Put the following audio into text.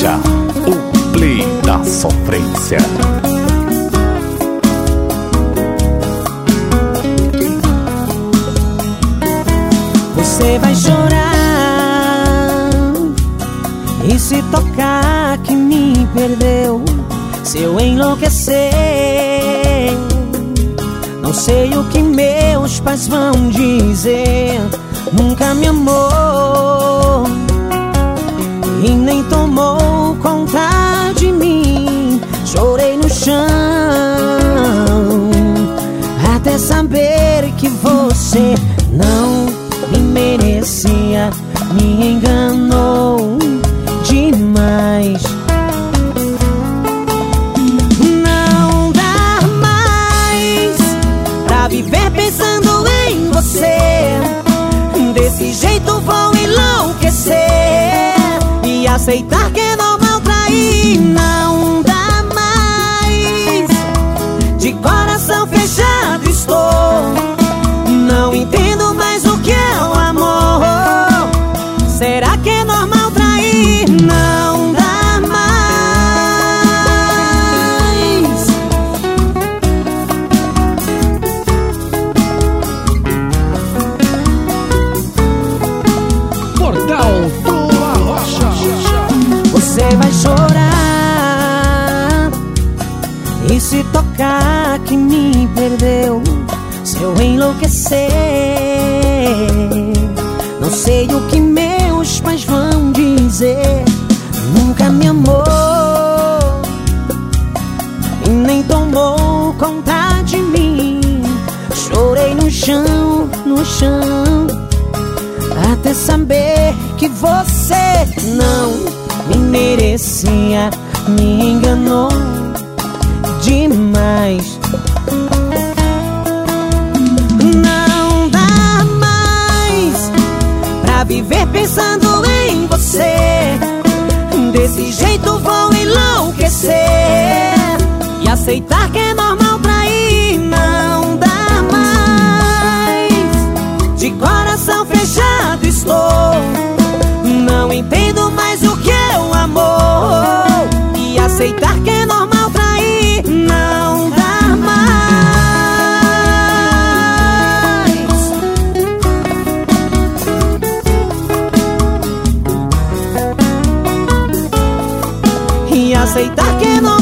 Rocha, o play da sofrência. Você vai chorar e se tocar que me perdeu. Se eu enlouquecer, não sei o que meus pais vão dizer. Nunca me amou e nem tomou conta de mim. Chorei no chão até saber que você não me merecia. Me enganou demais. Não dá mais pra viver pensando em você. Desse jeito vou enlouquecer e aceitar que é normal trair. Não dá mais, de coração fechado estou. Não entendo mais o que é o amor. Será que é normal trair? Não dá mais. Portal do Arrocha. Você vai chorar e se tocar que me perdeu. Se eu enlouquecer, não sei o que meus pais vão dizer. Nunca me amou e nem tomou conta de mim. Chorei no chão, até saber que você não me merecia. Me enganou demais. Não dá mais pra viver pensando em você. Desse jeito vou enlouquecer e aceitar que é normal trair. Não dá mais, de coração fechado estou. Não entendo mais o que é o amor e aceitar que é normal trair. Não dá mais, e aceitar que é normal.